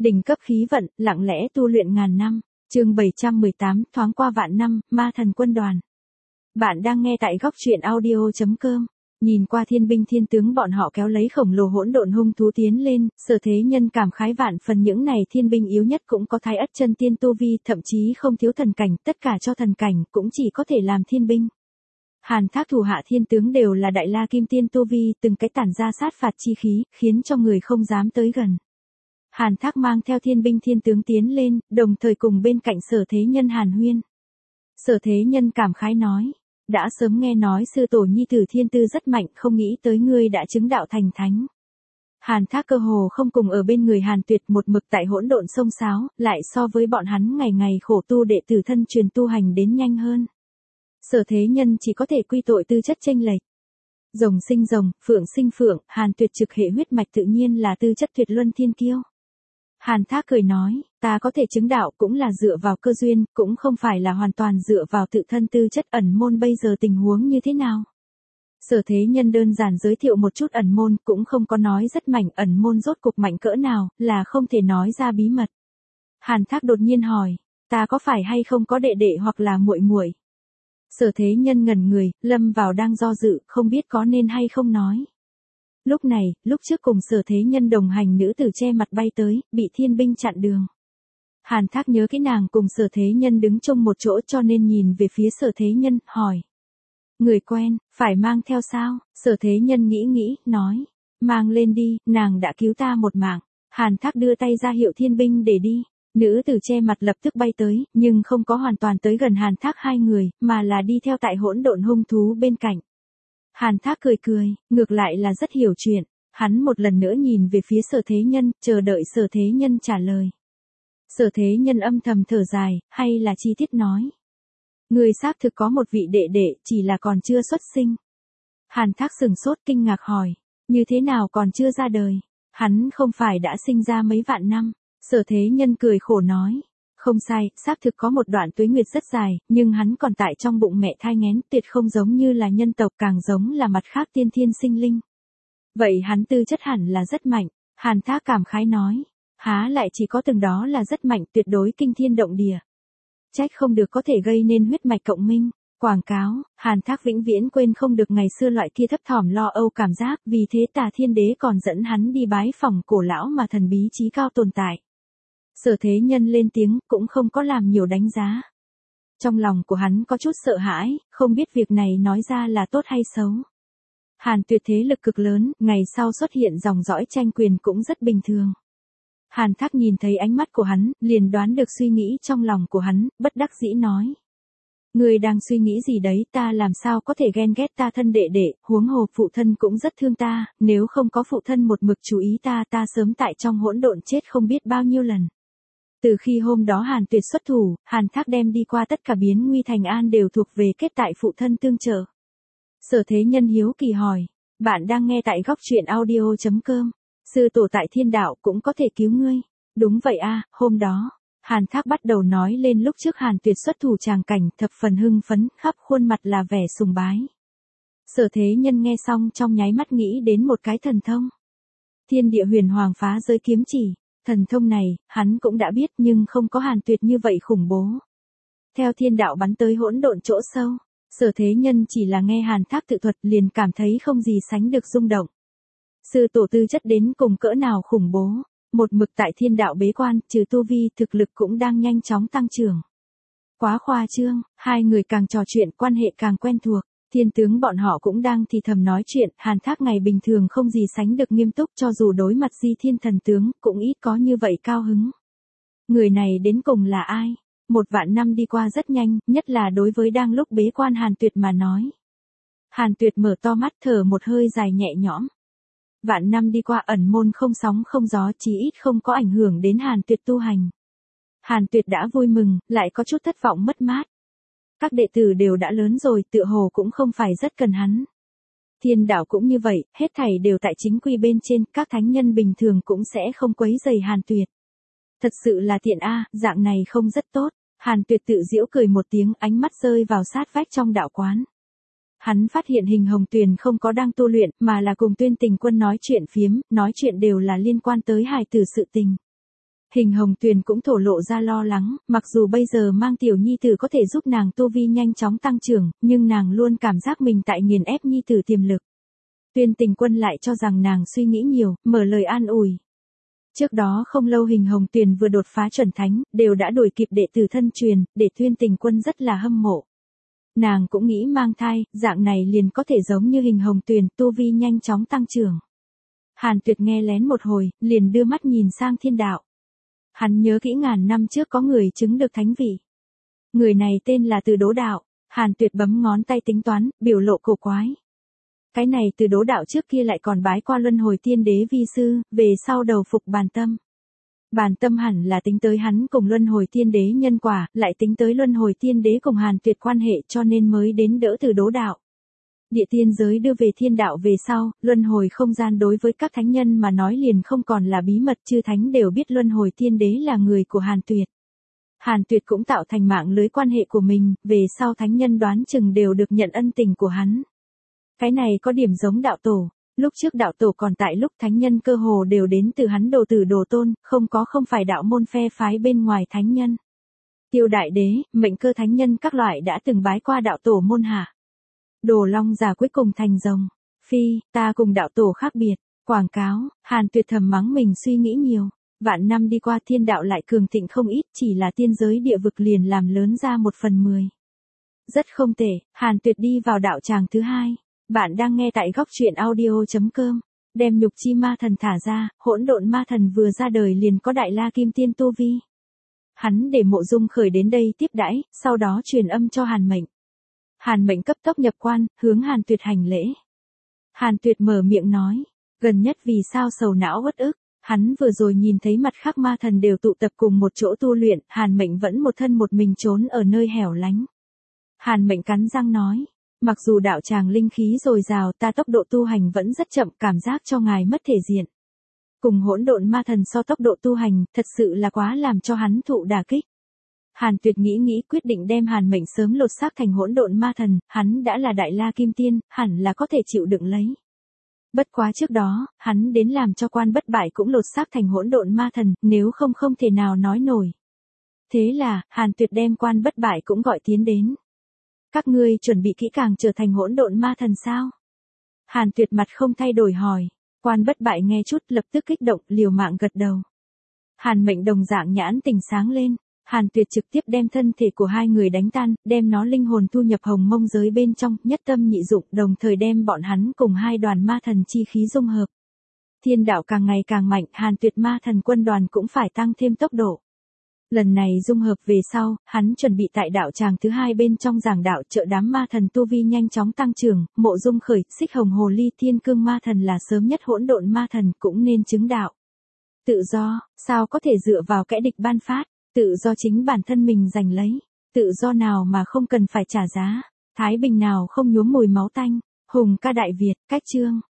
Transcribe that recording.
Đỉnh cấp khí vận, lặng lẽ tu luyện ngàn năm. Chương 718, thoáng qua vạn năm, ma thần quân đoàn. Bạn đang nghe tại góc truyện audio.com. Nhìn qua thiên binh thiên tướng bọn họ kéo lấy khổng lồ hỗn độn hung thú tiến lên, Sở Thế Nhân cảm khái vạn phần, những này thiên binh yếu nhất cũng có thái ất chân tiên tu vi, thậm chí không thiếu thần cảnh, tất cả cho thần cảnh cũng chỉ có thể làm thiên binh. Hàn Thác thủ hạ thiên tướng đều là đại la kim tiên tu vi, từng cái tản ra sát phạt chi khí, khiến cho người không dám tới gần. Hàn Thác mang theo thiên binh thiên tướng tiến lên, đồng thời cùng bên cạnh Sở Thế Nhân hàn huyên. Sở Thế Nhân cảm khái nói, đã sớm nghe nói sư tổ nhi tử thiên tư rất mạnh, không nghĩ tới ngươi đã chứng đạo thành thánh. Hàn Thác cơ hồ không cùng ở bên người Hàn Tuyệt, một mực tại hỗn độn sông sáo, lại so với bọn hắn ngày ngày khổ tu đệ tử thân truyền tu hành đến nhanh hơn. Sở Thế Nhân chỉ có thể quy tội tư chất chênh lệch. Rồng sinh rồng, phượng sinh phượng, Hàn Tuyệt trực hệ huyết mạch tự nhiên là tư chất tuyệt luân thiên kiêu. Hàn Thác cười nói, ta có thể chứng đạo cũng là dựa vào cơ duyên, cũng không phải là hoàn toàn dựa vào tự thân tư chất. Ẩn môn bây giờ tình huống như thế nào? Sở Thế Nhân đơn giản giới thiệu một chút ẩn môn, cũng không có nói rất mạnh, ẩn môn rốt cục mạnh cỡ nào, là không thể nói ra bí mật. Hàn Thác đột nhiên hỏi, ta có phải hay không có đệ đệ hoặc là muội muội? Sở Thế Nhân ngẩn người, lâm vào đang do dự, không biết có nên hay không nói. Lúc này, lúc trước cùng Sở Thế Nhân đồng hành nữ tử che mặt bay tới, bị thiên binh chặn đường. Hàn Thác nhớ cái nàng cùng Sở Thế Nhân đứng chung một chỗ, cho nên nhìn về phía Sở Thế Nhân, hỏi. Người quen, phải mang theo sao? Sở Thế Nhân nghĩ nghĩ, nói. Mang lên đi, nàng đã cứu ta một mạng. Hàn Thác đưa tay ra hiệu thiên binh để đi. Nữ tử che mặt lập tức bay tới, nhưng không có hoàn toàn tới gần Hàn Thác hai người, mà là đi theo tại hỗn độn hung thú bên cạnh. Hàn Thác cười cười, ngược lại là rất hiểu chuyện. Hắn một lần nữa nhìn về phía Sở Thế Nhân, chờ đợi Sở Thế Nhân trả lời. Sở Thế Nhân âm thầm thở dài, hay là chi tiết nói. Người xác thực có một vị đệ đệ, chỉ là còn chưa xuất sinh. Hàn Thác sừng sốt kinh ngạc hỏi, như thế nào còn chưa ra đời? Hắn không phải đã sinh ra mấy vạn năm. Sở Thế Nhân cười khổ nói. Không sai, xác thực có một đoạn tuế nguyệt rất dài, nhưng hắn còn tại trong bụng mẹ thai nghén, tuyệt không giống như là nhân tộc, càng giống là mặt khác tiên thiên sinh linh. Vậy hắn tư chất hẳn là rất mạnh. Hàn Thác cảm khái nói. Há lại chỉ có từng đó là rất mạnh, tuyệt đối kinh thiên động địa. Trách không được có thể gây nên huyết mạch cộng minh. Quảng cáo, Hàn Thác vĩnh viễn quên không được ngày xưa loại kia thấp thỏm lo âu cảm giác, vì thế Tà Thiên Đế còn dẫn hắn đi bái phỏng cổ lão mà thần bí chí cao tồn tại. Sở Thế Nhân lên tiếng, cũng không có làm nhiều đánh giá. Trong lòng của hắn có chút sợ hãi, không biết việc này nói ra là tốt hay xấu. Hàn Tuyệt thế lực cực lớn, ngày sau xuất hiện dòng dõi tranh quyền cũng rất bình thường. Hàn Thác nhìn thấy ánh mắt của hắn, liền đoán được suy nghĩ trong lòng của hắn, bất đắc dĩ nói. Người đang suy nghĩ gì đấy, ta làm sao có thể ghen ghét ta thân đệ đệ, huống hồ phụ thân cũng rất thương ta, nếu không có phụ thân một mực chú ý ta sớm tại trong hỗn độn chết không biết bao nhiêu lần. Từ khi hôm đó Hàn Tuyệt xuất thủ, Hàn Thác đem đi qua tất cả biến nguy thành an đều thuộc về kết tại phụ thân tương trợ. Sở Thế Nhân hiếu kỳ hỏi, bạn đang nghe tại góc truyện audio.com. Sư tổ tại thiên đạo cũng có thể cứu ngươi. Đúng vậy a, hôm đó, Hàn Thác bắt đầu nói lên lúc trước Hàn Tuyệt xuất thủ tràng cảnh, thập phần hưng phấn, khắp khuôn mặt là vẻ sùng bái. Sở Thế Nhân nghe xong trong nháy mắt nghĩ đến một cái thần thông. Thiên địa huyền hoàng phá giới kiếm chỉ. Thần thông này, hắn cũng đã biết nhưng không có Hàn Tuyệt như vậy khủng bố. Theo thiên đạo bắn tới hỗn độn chỗ sâu, Sở Thế Nhân chỉ là nghe Hàn Thác tự thuật liền cảm thấy không gì sánh được rung động. Sư tổ tư chất đến cùng cỡ nào khủng bố, một mực tại thiên đạo bế quan, trừ tu vi, thực lực cũng đang nhanh chóng tăng trưởng. Quá khoa trương, hai người càng trò chuyện quan hệ càng quen thuộc. Thiên tướng bọn họ cũng đang thì thầm nói chuyện, Hàn Thác ngày bình thường không gì sánh được nghiêm túc, cho dù đối mặt Di Thiên thần tướng, cũng ít có như vậy cao hứng. Người này đến cùng là ai? Một vạn năm đi qua rất nhanh, nhất là đối với đang lúc bế quan Hàn Tuyệt mà nói. Hàn Tuyệt mở to mắt thở một hơi dài nhẹ nhõm. Vạn năm đi qua ẩn môn không sóng không gió, chí ít không có ảnh hưởng đến Hàn Tuyệt tu hành. Hàn Tuyệt đã vui mừng, lại có chút thất vọng mất mát. Các đệ tử đều đã lớn rồi, tựa hồ cũng không phải rất cần hắn. Thiên đạo cũng như vậy, hết thảy đều tại chính quy bên trên, các thánh nhân bình thường cũng sẽ không quấy rầy Hàn Tuyệt. Thật sự là tiện a, dạng này không rất tốt. Hàn Tuyệt tự giễu cười một tiếng, ánh mắt rơi vào sát vách trong đạo quán. Hắn phát hiện Hình Hồng Tuyền không có đang tu luyện, mà là cùng Tuyên Tình Quân nói chuyện phiếm, nói chuyện đều là liên quan tới hài tử sự tình. Hình Hồng Tuyền cũng thổ lộ ra lo lắng, mặc dù bây giờ mang tiểu nhi tử có thể giúp nàng tu vi nhanh chóng tăng trưởng, nhưng nàng luôn cảm giác mình tại nghiền ép nhi tử tiềm lực. Tuyên Tình Quân lại cho rằng nàng suy nghĩ nhiều, mở lời an ủi. Trước đó không lâu Hình Hồng Tuyền vừa đột phá chuẩn thánh, đều đã đuổi kịp đệ tử thân truyền, để Tuyên Tình Quân rất là hâm mộ. Nàng cũng nghĩ mang thai, dạng này liền có thể giống như Hình Hồng Tuyền, tu vi nhanh chóng tăng trưởng. Hàn Tuyệt nghe lén một hồi, liền đưa mắt nhìn sang Thiên Đạo. Hắn nhớ kỹ ngàn năm trước có người chứng được thánh vị. Người này tên là Từ Đố Đạo. Hàn Tuyệt bấm ngón tay tính toán, biểu lộ cổ quái. Cái này Từ Đố Đạo trước kia lại còn bái qua Luân Hồi Tiên Đế vi sư, về sau đầu phục Bàn Tâm. Bàn Tâm hẳn là tính tới hắn cùng Luân Hồi Tiên Đế nhân quả, lại tính tới Luân Hồi Tiên Đế cùng Hàn Tuyệt quan hệ cho nên mới đến đỡ Từ Đố Đạo. Địa tiên giới đưa về thiên đạo về sau, luân hồi không gian đối với các thánh nhân mà nói liền không còn là bí mật, chư thánh đều biết Luân Hồi Tiên Đế là người của Hàn Tuyệt. Hàn Tuyệt cũng tạo thành mạng lưới quan hệ của mình, về sau thánh nhân đoán chừng đều được nhận ân tình của hắn. Cái này có điểm giống đạo tổ, lúc trước đạo tổ còn tại lúc thánh nhân cơ hồ đều đến từ hắn đồ tử đồ tôn, không phải đạo môn phe phái bên ngoài thánh nhân. Tiêu Đại Đế, Mệnh Cơ thánh nhân các loại đã từng bái qua đạo tổ môn hạ. Đồ Long già cuối cùng thành rồng. Phi, ta cùng đạo tổ khác biệt. Quảng cáo, Hàn Tuyệt thầm mắng mình suy nghĩ nhiều. Vạn năm đi qua thiên đạo lại cường thịnh không ít, chỉ là tiên giới địa vực liền làm lớn ra 1/10. Rất không tệ, Hàn Tuyệt đi vào đạo tràng thứ 2. Bạn đang nghe tại góc truyện audio.com. Đem nhục chi ma thần thả ra, hỗn độn ma thần vừa ra đời liền có đại la kim tiên tu vi. Hắn để Mộ Dung Khởi đến đây tiếp đãi, sau đó truyền âm cho Hàn Mệnh. Hàn Mệnh cấp tốc nhập quan, hướng Hàn Tuyệt hành lễ. Hàn Tuyệt mở miệng nói, gần nhất vì sao sầu não uất ức, hắn vừa rồi nhìn thấy mặt khác ma thần đều tụ tập cùng một chỗ tu luyện, Hàn Mệnh vẫn một thân một mình trốn ở nơi hẻo lánh. Hàn Mệnh cắn răng nói, mặc dù đạo tràng linh khí dồi dào, ta tốc độ tu hành vẫn rất chậm, cảm giác cho ngài mất thể diện. Cùng hỗn độn ma thần so tốc độ tu hành, thật sự là quá làm cho hắn thụ đả kích. Hàn Tuyệt nghĩ quyết định đem Hàn Mệnh sớm lột xác thành hỗn độn ma thần, hắn đã là đại la kim tiên, hẳn là có thể chịu đựng lấy. Bất quá trước đó, hắn đến làm cho Quan Bất Bại cũng lột xác thành hỗn độn ma thần, nếu không thể nào nói nổi. Thế là, Hàn Tuyệt đem Quan Bất Bại cũng gọi tiến đến. Các ngươi chuẩn bị kỹ càng trở thành hỗn độn ma thần sao? Hàn Tuyệt mặt không thay đổi hỏi. Quan Bất Bại nghe chút lập tức kích động, liều mạng gật đầu. Hàn Mệnh đồng dạng nhãn tình sáng lên. Hàn Tuyệt trực tiếp đem thân thể của hai người đánh tan, đem nó linh hồn thu nhập hồng mông giới bên trong, nhất tâm nhị dụng, đồng thời đem bọn hắn cùng hai đoàn ma thần chi khí dung hợp. Thiên đạo càng ngày càng mạnh, Hàn Tuyệt ma thần quân đoàn cũng phải tăng thêm tốc độ. Lần này dung hợp về sau, hắn chuẩn bị tại đạo tràng thứ 2 bên trong giảng đạo, trợ đám ma thần tu vi nhanh chóng tăng trưởng, Mộ Dung Khởi, Xích Hồng Hồ Ly Thiên Cương ma thần là sớm nhất hỗn độn ma thần cũng nên chứng đạo. Tự do, sao có thể dựa vào kẻ địch ban phát, tự do chính bản thân mình giành lấy, tự do nào mà không cần phải trả giá, thái bình nào không nhuốm mùi máu tanh, hùng ca Đại Việt, cách chương.